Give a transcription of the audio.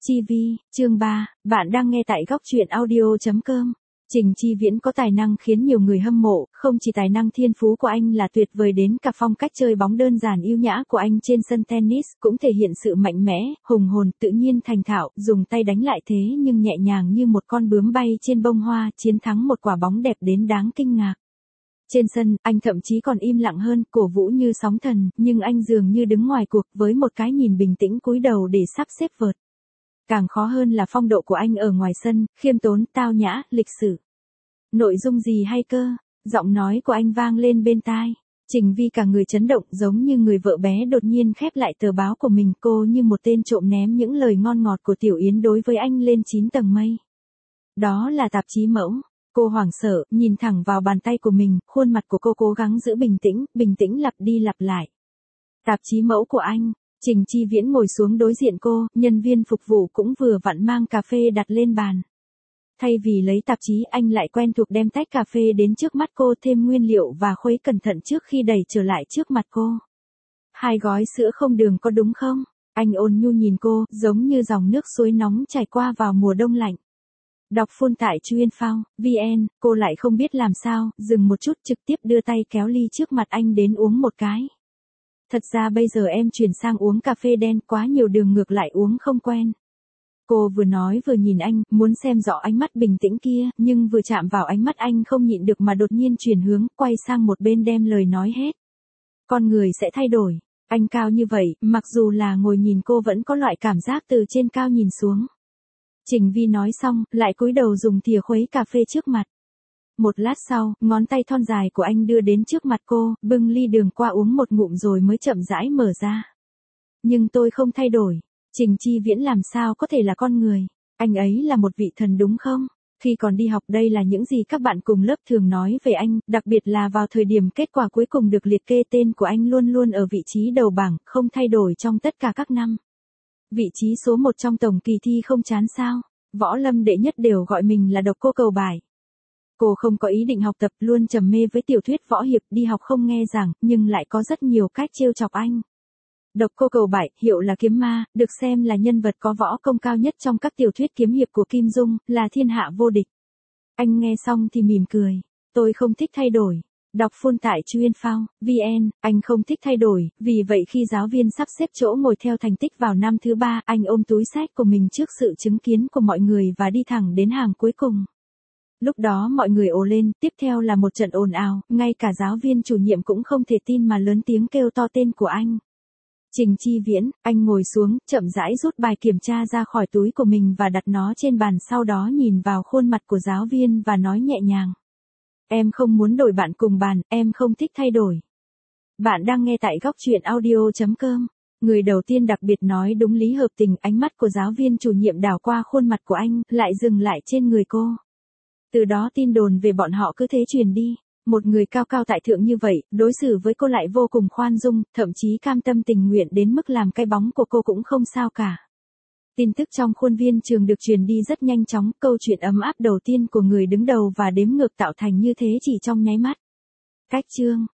Chi Vi, chương 3, bạn đang nghe tại góc truyện audio.com. Trình Chi Viễn có tài năng khiến nhiều người hâm mộ, không chỉ tài năng thiên phú của anh là tuyệt vời đến cả phong cách chơi bóng đơn giản yêu nhã của anh trên sân tennis cũng thể hiện sự mạnh mẽ, hùng hồn, tự nhiên thành thạo, dùng tay đánh lại thế nhưng nhẹ nhàng như một con bướm bay trên bông hoa, chiến thắng một quả bóng đẹp đến đáng kinh ngạc. Trên sân, anh thậm chí còn im lặng hơn, cổ vũ như sóng thần, nhưng anh dường như đứng ngoài cuộc với một cái nhìn bình tĩnh cúi đầu để sắp xếp vợt. Càng khó hơn là phong độ của anh ở ngoài sân, khiêm tốn, tao nhã, lịch sự. Nội dung gì hay cơ? Giọng nói của anh vang lên bên tai. Trình Vi cả người chấn động giống như người vợ bé đột nhiên khép lại tờ báo của mình, cô như một tên trộm ném những lời ngon ngọt của Tiểu Yến đối với anh lên 9 tầng mây. Đó là tạp chí Mẫu. Cô hoảng sợ, nhìn thẳng vào bàn tay của mình, khuôn mặt của cô cố gắng giữ bình tĩnh lặp đi lặp lại. Tạp chí Mẫu của anh. Trình Chi Viễn ngồi xuống đối diện cô, nhân viên phục vụ cũng vừa vặn mang cà phê đặt lên bàn. Thay vì lấy tạp chí, anh lại quen thuộc đem tách cà phê đến trước mắt cô, thêm nguyên liệu và khuấy cẩn thận trước khi đẩy trở lại trước mặt cô. 2 gói sữa không đường có đúng không? Anh ôn nhu nhìn cô, giống như dòng nước suối nóng chảy qua vào mùa đông lạnh. Đọc full tại chuyên.vn, cô lại không biết làm sao, dừng một chút trực tiếp đưa tay kéo ly trước mặt anh đến uống một cái. Thật ra bây giờ em chuyển sang uống cà phê đen, quá nhiều đường ngược lại uống không quen. Cô vừa nói vừa nhìn anh, muốn xem rõ ánh mắt bình tĩnh kia, nhưng vừa chạm vào ánh mắt anh không nhịn được mà đột nhiên chuyển hướng, quay sang một bên đem lời nói hết. Con người sẽ thay đổi. Anh cao như vậy, mặc dù là ngồi nhìn cô vẫn có loại cảm giác từ trên cao nhìn xuống. Trình Vi nói xong, lại cúi đầu dùng thìa khuấy cà phê trước mặt. Một lát sau, ngón tay thon dài của anh đưa đến trước mặt cô, bưng ly đường qua uống một ngụm rồi mới chậm rãi mở ra. Nhưng tôi không thay đổi. Trình Chi Viễn làm sao có thể là con người? Anh ấy là một vị thần đúng không? Khi còn đi học đây là những gì các bạn cùng lớp thường nói về anh, đặc biệt là vào thời điểm kết quả cuối cùng được liệt kê tên của anh luôn luôn ở vị trí đầu bảng, không thay đổi trong tất cả các năm. Vị trí số 1 trong tổng kỳ thi không chán sao? Võ lâm đệ nhất đều gọi mình là độc cô cầu bài. Cô không có ý định học tập, luôn trầm mê với tiểu thuyết võ hiệp, đi học không nghe giảng, nhưng lại có rất nhiều cách trêu chọc anh. Độc cô cầu bại, hiệu là kiếm ma, được xem là nhân vật có võ công cao nhất trong các tiểu thuyết kiếm hiệp của Kim Dung, là thiên hạ vô địch. Anh nghe xong thì mỉm cười. Tôi không thích thay đổi. Đọc full tại chuyên.vn, anh không thích thay đổi, vì vậy khi giáo viên sắp xếp chỗ ngồi theo thành tích vào năm thứ 3, anh ôm túi sách của mình trước sự chứng kiến của mọi người và đi thẳng đến hàng cuối cùng. Lúc đó mọi người ồ lên, tiếp theo là một trận ồn ào, ngay cả giáo viên chủ nhiệm cũng không thể tin mà lớn tiếng kêu to tên của anh. Trình Chi Viễn, anh ngồi xuống, chậm rãi rút bài kiểm tra ra khỏi túi của mình và đặt nó trên bàn, sau đó nhìn vào khuôn mặt của giáo viên và nói nhẹ nhàng. Em không muốn đổi bạn cùng bàn, em không thích thay đổi. Bạn đang nghe tại góc truyện audio.com. Người đầu tiên đặc biệt nói đúng lý hợp tình, ánh mắt của giáo viên chủ nhiệm đảo qua khuôn mặt của anh, lại dừng lại trên người cô. Từ đó tin đồn về bọn họ cứ thế truyền đi. Một người cao cao tại thượng như vậy, đối xử với cô lại vô cùng khoan dung, thậm chí cam tâm tình nguyện đến mức làm cái bóng của cô cũng không sao cả. Tin tức trong khuôn viên trường được truyền đi rất nhanh chóng, câu chuyện ấm áp đầu tiên của người đứng đầu và đếm ngược tạo thành như thế chỉ trong nháy mắt. Cách chương,